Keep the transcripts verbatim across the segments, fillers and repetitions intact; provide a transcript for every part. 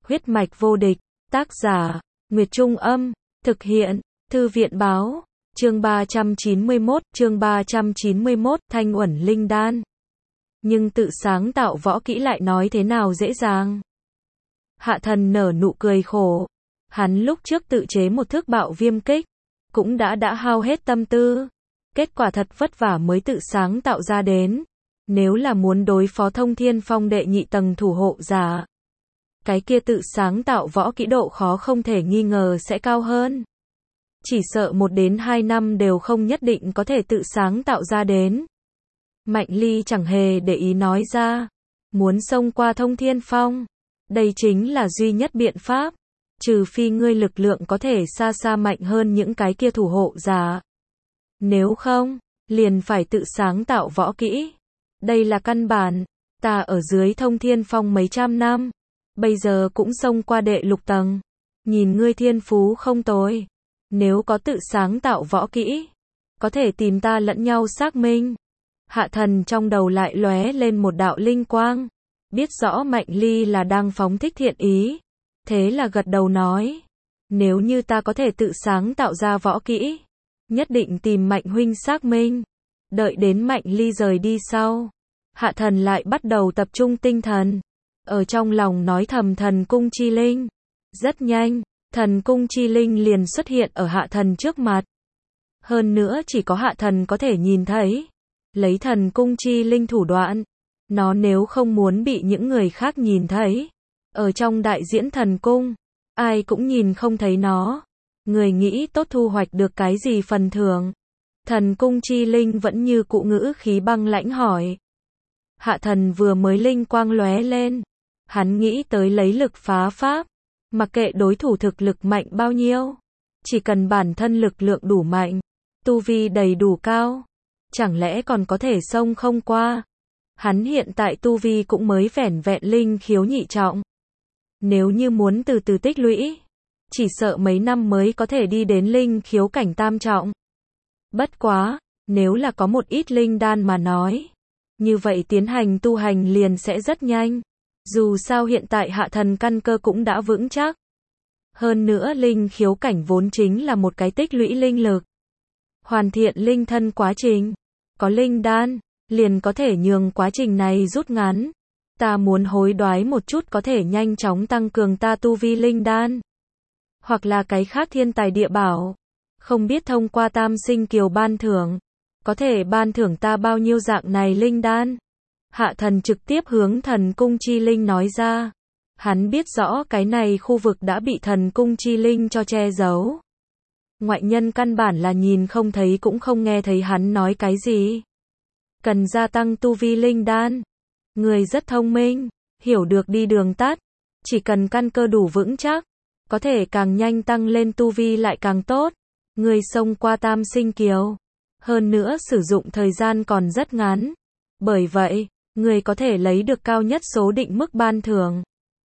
Huyết mạch vô địch, tác giả, Nguyệt Trung Âm, thực hiện, Thư viện Báo, chương ba trăm chín mươi mốt, chương ba trăm chín mươi mốt, Thanh Uẩn Linh Đan. Nhưng tự sáng tạo võ kỹ lại nói thế nào dễ dàng. Hạ Thần nở nụ cười khổ. Hắn lúc trước tự chế một thước bạo viêm kích, cũng đã đã hao hết tâm tư. Kết quả thật vất vả mới tự sáng tạo ra đến. Nếu là muốn đối phó Thông Thiên Phong đệ nhị tầng thủ hộ giả, cái kia tự sáng tạo võ kỹ độ khó không thể nghi ngờ sẽ cao hơn. Chỉ sợ một đến hai năm đều không nhất định có thể tự sáng tạo ra đến. Mạnh Ly chẳng hề để ý nói ra, muốn xông qua Thông Thiên Phong, đây chính là duy nhất biện pháp, trừ phi ngươi lực lượng có thể xa xa mạnh hơn những cái kia thủ hộ giả. Nếu không, liền phải tự sáng tạo võ kỹ. Đây là căn bản, ta ở dưới Thông Thiên Phong mấy trăm năm, bây giờ cũng xông qua đệ lục tầng. Nhìn ngươi thiên phú không tồi, nếu có tự sáng tạo võ kỹ, có thể tìm ta lẫn nhau xác minh. Hạ Thần trong đầu lại lóe lên một đạo linh quang, biết rõ Mạnh Ly là đang phóng thích thiện ý, thế là gật đầu nói, nếu như ta có thể tự sáng tạo ra võ kỹ, nhất định tìm Mạnh huynh xác minh. Đợi đến Mạnh Ly rời đi sau, Hạ Thần lại bắt đầu tập trung tinh thần, ở trong lòng nói thầm thần cung chi linh. Rất nhanh, thần cung chi linh liền xuất hiện ở Hạ Thần trước mặt. Hơn nữa chỉ có Hạ Thần có thể nhìn thấy. Lấy thần cung chi linh thủ đoạn, nó nếu không muốn bị những người khác nhìn thấy, ở trong đại diễn thần cung, ai cũng nhìn không thấy nó. Người nghĩ tốt thu hoạch được cái gì phần thưởng? Thần cung chi linh vẫn như cụ ngữ khí băng lãnh hỏi. Hạ Thần vừa mới linh quang lóe lên, hắn nghĩ tới lấy lực phá pháp, mặc kệ đối thủ thực lực mạnh bao nhiêu, chỉ cần bản thân lực lượng đủ mạnh, tu vi đầy đủ cao, chẳng lẽ còn có thể xông không qua. Hắn hiện tại tu vi cũng mới vẻn vẹn linh khiếu nhị trọng. Nếu như muốn từ từ tích lũy, chỉ sợ mấy năm mới có thể đi đến linh khiếu cảnh tam trọng. Bất quá, nếu là có một ít linh đan mà nói, như vậy tiến hành tu hành liền sẽ rất nhanh. Dù sao hiện tại Hạ Thần căn cơ cũng đã vững chắc. Hơn nữa linh khiếu cảnh vốn chính là một cái tích lũy linh lực, hoàn thiện linh thân quá trình. Có linh đan, liền có thể nhường quá trình này rút ngắn. Ta muốn hối đoái một chút có thể nhanh chóng tăng cường ta tu vi linh đan. Hoặc là cái khác thiên tài địa bảo. Không biết thông qua Tam Sinh Kiều ban thưởng, có thể ban thưởng ta bao nhiêu dạng này linh đan. Hạ Thần trực tiếp hướng thần cung chi linh nói ra. Hắn biết rõ cái này khu vực đã bị thần cung chi linh cho che giấu. Ngoại nhân căn bản là nhìn không thấy cũng không nghe thấy hắn nói cái gì. Cần gia tăng tu vi linh đan. Người rất thông minh, hiểu được đi đường tắt. Chỉ cần căn cơ đủ vững chắc, có thể càng nhanh tăng lên tu vi lại càng tốt. Người xông qua Tam Sinh Kiều, hơn nữa sử dụng thời gian còn rất ngắn. Bởi vậy, người có thể lấy được cao nhất số định mức ban thưởng.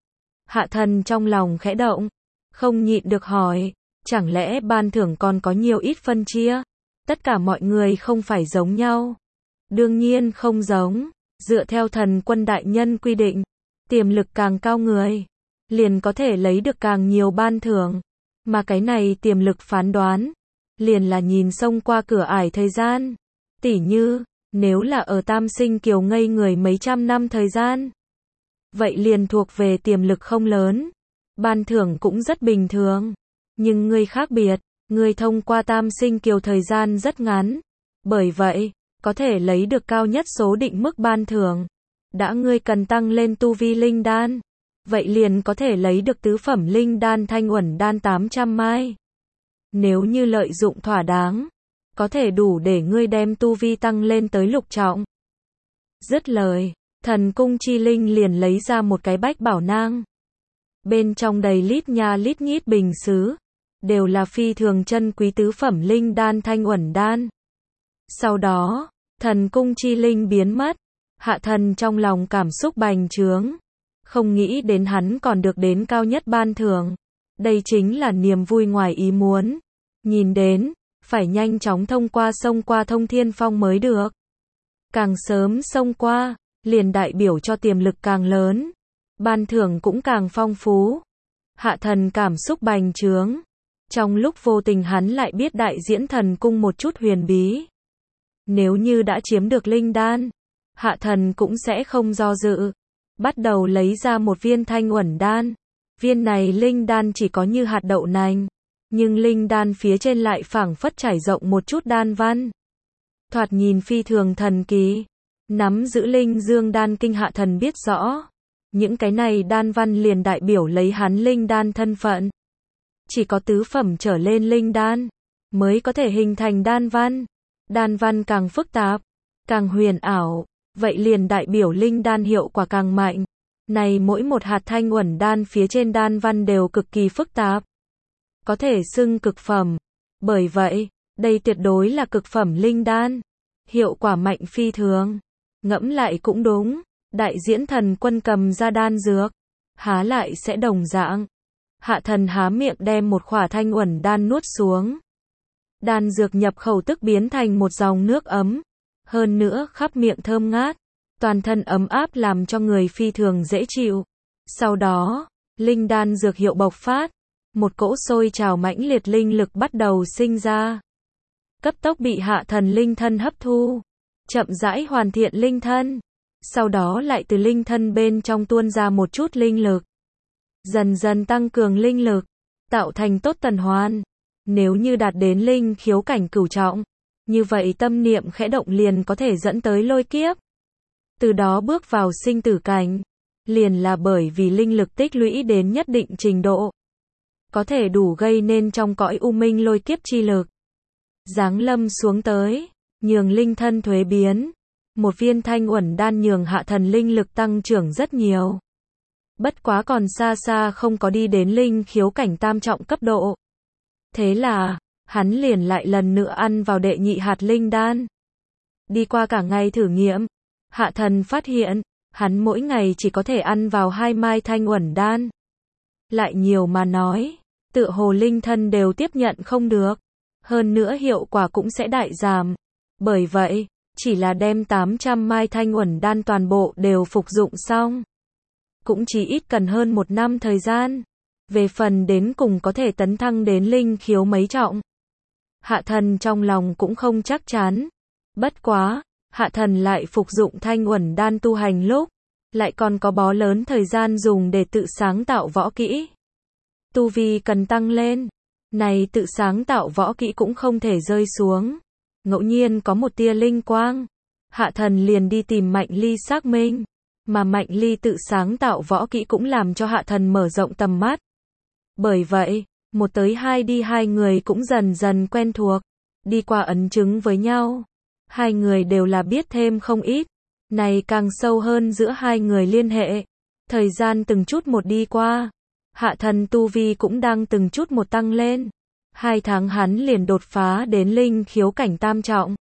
Hạ Thần trong lòng khẽ động, không nhịn được hỏi, chẳng lẽ ban thưởng còn có nhiều ít phân chia? Tất cả mọi người không phải giống nhau. Đương nhiên không giống, dựa theo thần quân đại nhân quy định, tiềm lực càng cao người, liền có thể lấy được càng nhiều ban thưởng. Mà cái này tiềm lực phán đoán, liền là nhìn xông qua cửa ải thời gian. Tỉ như, nếu là ở Tam Sinh Kiều ngây người mấy trăm năm thời gian, vậy liền thuộc về tiềm lực không lớn. Ban thưởng cũng rất bình thường. Nhưng ngươi khác biệt, ngươi thông qua Tam Sinh Kiều thời gian rất ngắn. Bởi vậy, có thể lấy được cao nhất số định mức ban thưởng. Đã ngươi cần tăng lên tu vi linh đan, vậy liền có thể lấy được tứ phẩm linh đan Thanh Uẩn đan tám trăm mai. Nếu như lợi dụng thỏa đáng, có thể đủ để ngươi đem tu vi tăng lên tới lục trọng. Dứt lời, thần cung chi linh liền lấy ra một cái bách bảo nang. Bên trong đầy lít nha lít nhít bình sứ, đều là phi thường chân quý tứ phẩm linh đan Thanh Uẩn đan. Sau đó, thần cung chi linh biến mất. Hạ Thần trong lòng cảm xúc bành trướng, không nghĩ đến hắn còn được đến cao nhất ban thưởng. Đây chính là niềm vui ngoài ý muốn. Nhìn đến, phải nhanh chóng thông qua xông qua Thông Thiên Phong mới được. Càng sớm xông qua, liền đại biểu cho tiềm lực càng lớn. Ban thưởng cũng càng phong phú. Hạ thần cảm xúc bành trướng. Trong lúc vô tình hắn lại biết đại diễn thần cung một chút huyền bí. Nếu như đã chiếm được linh đan, hạ thần cũng sẽ không do dự. Bắt đầu lấy ra một viên thanh uẩn đan. Viên này linh đan chỉ có như hạt đậu nành, nhưng linh đan phía trên lại phảng phất trải rộng một chút đan văn. Thoạt nhìn phi thường thần kỳ. Nắm giữ linh dương đan kinh hạ thần biết rõ. Những cái này đan văn liền đại biểu lấy hắn linh đan thân phận. Chỉ có tứ phẩm trở lên linh đan mới có thể hình thành đan văn. Đan văn càng phức tạp, càng huyền ảo, vậy liền đại biểu linh đan hiệu quả càng mạnh. Này mỗi một hạt thanh uẩn đan phía trên đan văn đều cực kỳ phức tạp. Có thể xưng cực phẩm. Bởi vậy, đây tuyệt đối là cực phẩm linh đan. Hiệu quả mạnh phi thường. Ngẫm lại cũng đúng. Đại diễn thần quân cầm ra đan dược. Há lại sẽ đồng dạng. Hạ thần há miệng đem một khỏa thanh uẩn đan nuốt xuống. Đan dược nhập khẩu tức biến thành một dòng nước ấm. Hơn nữa khắp miệng thơm ngát. Toàn thân ấm áp làm cho người phi thường dễ chịu. Sau đó, linh đan dược hiệu bộc phát. Một cỗ sôi trào mãnh liệt linh lực bắt đầu sinh ra. Cấp tốc bị hạ thần linh thân hấp thu. Chậm rãi hoàn thiện linh thân. Sau đó lại từ linh thân bên trong tuôn ra một chút linh lực. Dần dần tăng cường linh lực. Tạo thành tốt tần hoàn. Nếu như đạt đến linh khiếu cảnh cửu trọng. Như vậy tâm niệm khẽ động liền có thể dẫn tới lôi kiếp. Từ đó bước vào sinh tử cảnh. Liền là bởi vì linh lực tích lũy đến nhất định trình độ. Có thể đủ gây nên trong cõi u minh lôi kiếp chi lực. Giáng lâm xuống tới. Nhường linh thân thuế biến. Một viên thanh uẩn đan nhường hạ thần linh lực tăng trưởng rất nhiều. Bất quá còn xa xa không có đi đến linh khiếu cảnh tam trọng cấp độ. Thế là, hắn liền lại lần nữa ăn vào đệ nhị hạt linh đan. Đi qua cả ngày thử nghiệm, hạ thần phát hiện, hắn mỗi ngày chỉ có thể ăn vào hai mai thanh uẩn đan. Lại nhiều mà nói, tựa hồ linh thân đều tiếp nhận không được. Hơn nữa hiệu quả cũng sẽ đại giảm. Bởi vậy, chỉ là đem tám trăm mai thanh uẩn đan toàn bộ đều phục dụng xong. Cũng chỉ ít cần hơn một năm thời gian. Về phần đến cùng có thể tấn thăng đến linh khiếu mấy trọng. Hạ thần trong lòng cũng không chắc chắn. Bất quá, hạ thần lại phục dụng thanh uẩn đan tu hành lúc. Lại còn có bó lớn thời gian dùng để tự sáng tạo võ kỹ. Tu vi cần tăng lên. Này tự sáng tạo võ kỹ cũng không thể rơi xuống. Ngẫu nhiên có một tia linh quang. Hạ thần liền đi tìm Mạnh Ly xác minh. Mà Mạnh Ly tự sáng tạo võ kỹ cũng làm cho hạ thần mở rộng tầm mắt. Bởi vậy, một tới hai đi hai người cũng dần dần quen thuộc. Đi qua ấn chứng với nhau. Hai người đều là biết thêm không ít. Này càng sâu hơn giữa hai người liên hệ. Thời gian từng chút một đi qua. Hạ thần tu vi cũng đang từng chút một tăng lên. Hai tháng hắn liền đột phá đến linh khiếu cảnh tam trọng.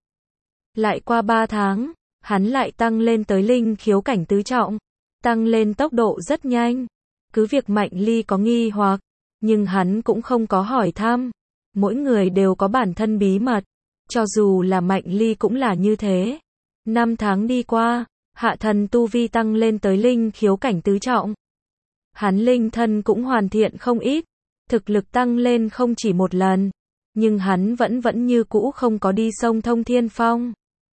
Lại qua ba tháng, hắn lại tăng lên tới linh khiếu cảnh tứ trọng. Tăng lên tốc độ rất nhanh. Cứ việc Mạnh Ly có nghi hoặc, nhưng hắn cũng không có hỏi thăm. Mỗi người đều có bản thân bí mật. Cho dù là Mạnh Ly cũng là như thế. Năm tháng đi qua, hạ thần tu vi tăng lên tới linh khiếu cảnh tứ trọng. Hắn linh thân cũng hoàn thiện không ít. Thực lực tăng lên không chỉ một lần. Nhưng hắn vẫn vẫn như cũ không có đi sông Thông Thiên Phong.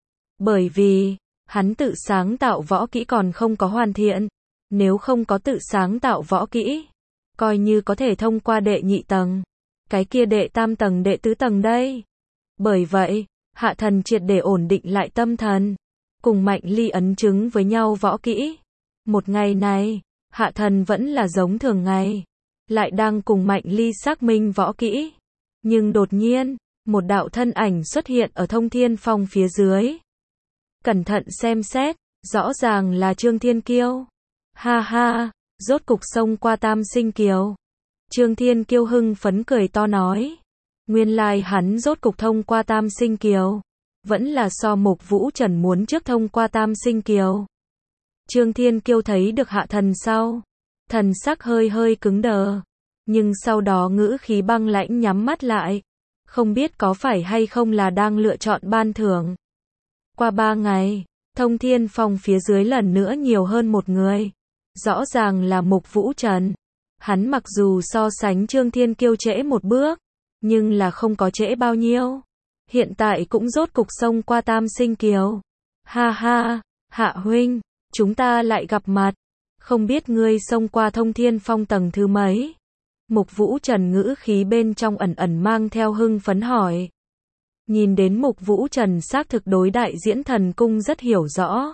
Bởi vì, hắn tự sáng tạo võ kỹ còn không có hoàn thiện. Nếu không có tự sáng tạo võ kỹ, coi như có thể thông qua đệ nhị tầng. Cái kia đệ tam tầng đệ tứ tầng đây. Bởi vậy, hạ thần triệt để ổn định lại tâm thần. Cùng Mạnh Ly ấn chứng với nhau võ kỹ. Một ngày này, hạ thần vẫn là giống thường ngày. Lại đang cùng Mạnh Ly xác minh võ kỹ. Nhưng đột nhiên, một đạo thân ảnh xuất hiện ở Thông Thiên Phong phía dưới. Cẩn thận xem xét, rõ ràng là Trương Thiên Kiêu. Ha ha, rốt cục xông qua Tam Sinh Kiều. Trương Thiên Kiêu hưng phấn cười to nói. Nguyên lai hắn rốt cục thông qua Tam Sinh Kiều. Vẫn là so Mục Vũ Trần muốn trước thông qua Tam Sinh Kiều. Trương Thiên Kiêu thấy được hạ thần sau. Thần sắc hơi hơi cứng đờ. Nhưng sau đó ngữ khí băng lãnh nhắm mắt lại. Không biết có phải hay không là đang lựa chọn ban thưởng. Qua ba ngày, Thông Thiên Phong phía dưới lần nữa nhiều hơn một người. Rõ ràng là Mục Vũ Trần. Hắn mặc dù so sánh Trương Thiên Kiêu trễ một bước, nhưng là không có trễ bao nhiêu. Hiện tại cũng rốt cục xông qua Tam Sinh Kiều. Ha ha, Hạ huynh, chúng ta lại gặp mặt. Không biết ngươi xông qua Thông Thiên Phong tầng thứ mấy? Mục Vũ Trần ngữ khí bên trong ẩn ẩn mang theo hưng phấn hỏi. Nhìn đến Mục Vũ Trần xác thực đối Đại Diễn Thần Cung rất hiểu rõ.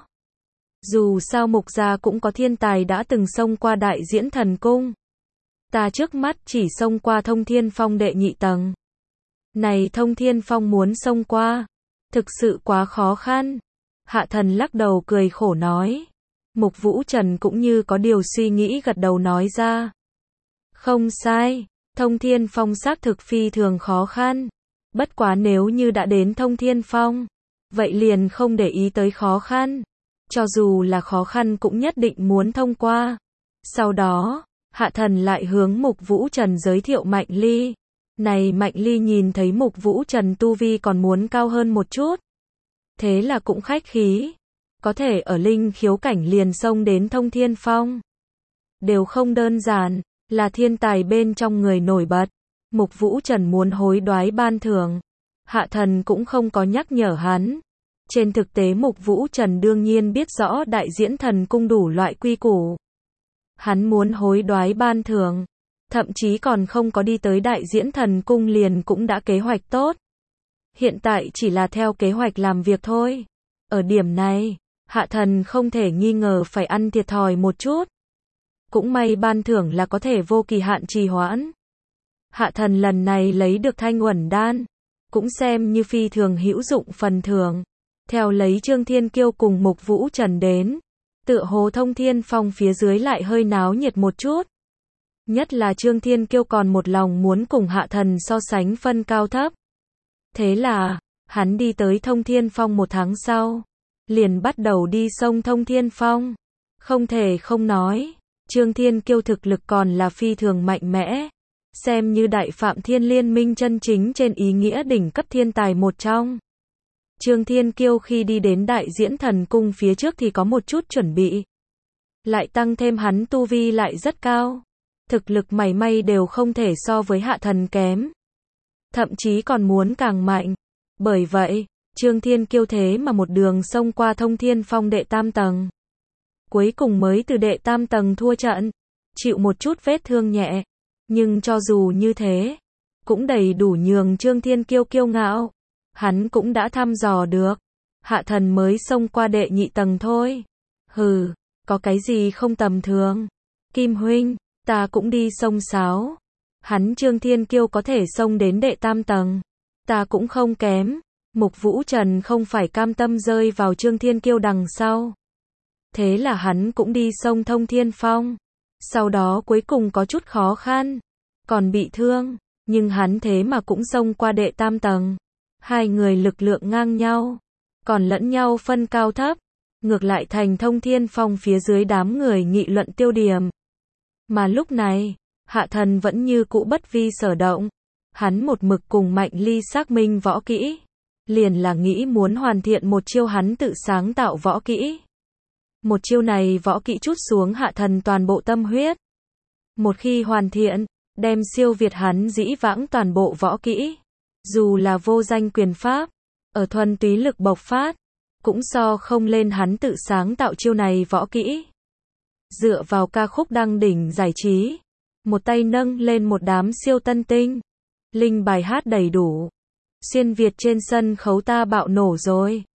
Dù sao Mục gia cũng có thiên tài đã từng xông qua Đại Diễn Thần Cung. Ta trước mắt chỉ xông qua Thông Thiên Phong đệ nhị tầng. Này Thông Thiên Phong muốn xông qua, thực sự quá khó khăn. Hạ Thần lắc đầu cười khổ nói. Mục Vũ Trần cũng như có điều suy nghĩ gật đầu nói ra. Không sai, Thông Thiên Phong xác thực phi thường khó khăn. Bất quá nếu như đã đến Thông Thiên Phong, vậy liền không để ý tới khó khăn. Cho dù là khó khăn cũng nhất định muốn thông qua. Sau đó, Hạ Thần lại hướng Mục Vũ Trần giới thiệu Mạnh Ly. Này Mạnh Ly nhìn thấy Mục Vũ Trần tu vi còn muốn cao hơn một chút. Thế là cũng khách khí. Có thể ở linh khiếu cảnh liền xông đến Thông Thiên Phong. Đều không đơn giản, là thiên tài bên trong người nổi bật. Mục Vũ Trần muốn hối đoái ban thưởng. Hạ Thần cũng không có nhắc nhở hắn. Trên thực tế Mục Vũ Trần đương nhiên biết rõ Đại Diễn Thần Cung đủ loại quy củ. Hắn muốn hối đoái ban thưởng. Thậm chí còn không có đi tới Đại Diễn Thần Cung liền cũng đã kế hoạch tốt. Hiện tại chỉ là theo kế hoạch làm việc thôi. Ở điểm này, Hạ Thần không thể nghi ngờ phải ăn thiệt thòi một chút. Cũng may ban thưởng là có thể vô kỳ hạn trì hoãn. Hạ Thần lần này lấy được Thanh Uẩn Đan, cũng xem như phi thường hữu dụng phần thưởng. Theo lấy Trương Thiên Kiêu cùng Mục Vũ Trần đến, tựa hồ Thông Thiên Phong phía dưới lại hơi náo nhiệt một chút. Nhất là Trương Thiên Kiêu còn một lòng muốn cùng Hạ Thần so sánh phân cao thấp. Thế là, hắn đi tới Thông Thiên Phong một tháng sau, liền bắt đầu đi sông Thông Thiên Phong. Không thể không nói, Trương Thiên Kiêu thực lực còn là phi thường mạnh mẽ. Xem như Đại Phạm Thiên Liên Minh chân chính trên ý nghĩa đỉnh cấp thiên tài một trong. Trương Thiên Kiêu khi đi đến Đại Diễn Thần Cung phía trước thì có một chút chuẩn bị. Lại tăng thêm hắn tu vi lại rất cao. Thực lực mảy may đều không thể so với Hạ Thần kém. Thậm chí còn muốn càng mạnh. Bởi vậy, Trương Thiên Kiêu thế mà một đường xông qua Thông Thiên Phong đệ tam tầng. Cuối cùng mới từ đệ tam tầng thua trận. Chịu một chút vết thương nhẹ. Nhưng cho dù như thế, cũng đầy đủ nhường Trương Thiên Kiêu kiêu ngạo. Hắn cũng đã thăm dò được. Hạ Thần mới xông qua đệ nhị tầng thôi. Hừ, có cái gì không tầm thường. Kim huynh, ta cũng đi xông sáo. Hắn Trương Thiên Kiêu có thể xông đến đệ tam tầng. Ta cũng không kém. Mục Vũ Trần không phải cam tâm rơi vào Trương Thiên Kiêu đằng sau. Thế là hắn cũng đi xông Thông Thiên Phong. Sau đó cuối cùng có chút khó khăn. Còn bị thương. Nhưng hắn thế mà cũng xông qua đệ tam tầng. Hai người lực lượng ngang nhau. Còn lẫn nhau phân cao thấp. Ngược lại thành Thông Thiên Phong phía dưới đám người nghị luận tiêu điểm. Mà lúc này, Hạ Thần vẫn như cũ bất vi sở động. Hắn một mực cùng Mạnh Ly xác minh võ kỹ. Liền là nghĩ muốn hoàn thiện một chiêu hắn tự sáng tạo võ kỹ. Một chiêu này võ kỹ trút xuống Hạ Thần toàn bộ tâm huyết. Một khi hoàn thiện, đem siêu việt hắn dĩ vãng toàn bộ võ kỹ. Dù là vô danh quyền pháp, ở thuần túy lực bộc phát, cũng so không lên hắn tự sáng tạo chiêu này võ kỹ. Dựa vào ca khúc đăng đỉnh giải trí, một tay nâng lên một đám siêu tân tinh. Linh bài hát đầy đủ. Xuyên Việt trên sân khấu ta bạo nổ rồi.